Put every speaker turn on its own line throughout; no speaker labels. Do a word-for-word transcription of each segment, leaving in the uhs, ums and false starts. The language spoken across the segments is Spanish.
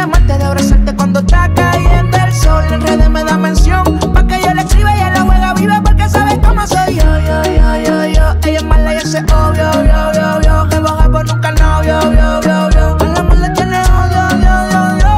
llamarte, de abrazarte cuando está cayendo el sol. En redes me da mención, pa' que yo le escriba y ella juega viva porque sabe cómo soy yo, yo, yo, yo, yo. Ella es mala y ese obvio, obvio, obvio, obvio. Que baja por nunca novio, obvio, obvio, obvio. A la mala tiene odio, odio, odio, odio.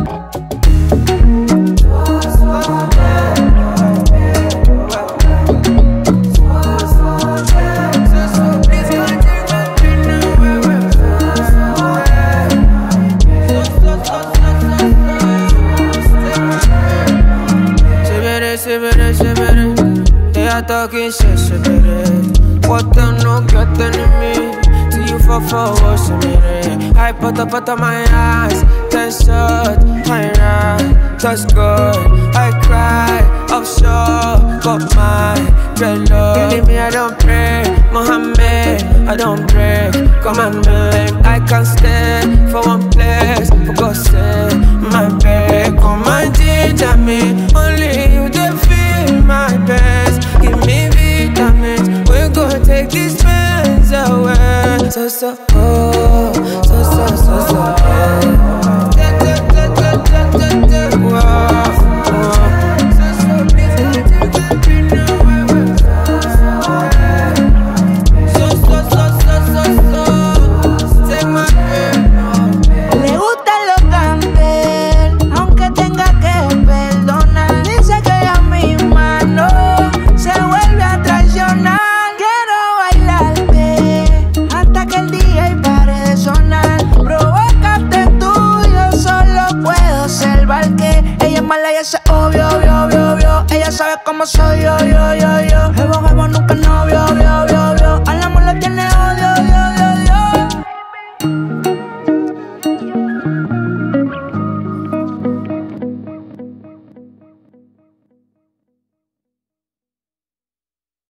Talking shit, shit, baby. What the no get enemy? Till you fall for what's a minute. I put up out of my eyes, ten shot, I ride, that's good. I cry, offshore, got my dreadlock. Believe me, I don't pray, Mohammed, I don't break. Come on, man, I can't stand for one place. For God's sake, my baby, come and ginger me. Only you can feel my best. Give me vitamins, we gon' take these pains away. So, so, oh, so, so, so, so, oh. Da, da, da, da, da, da, da, oh, oh. So, so, please, let me know where we're so, so, so, so, so, so, take my hand.
Le gusta lo canten, aunque tenga que perdonar. Dice que ella misma no se vuelve a traicionar. Quiero bailarte hasta que el D J pare de sonar. Provócate tú, yo solo puedo observar que ella es mala y ese obvio, obvio, obvio, obvio. Ella sabe cómo soy yo, yo, yo, yo. Jevo, jevo, nunca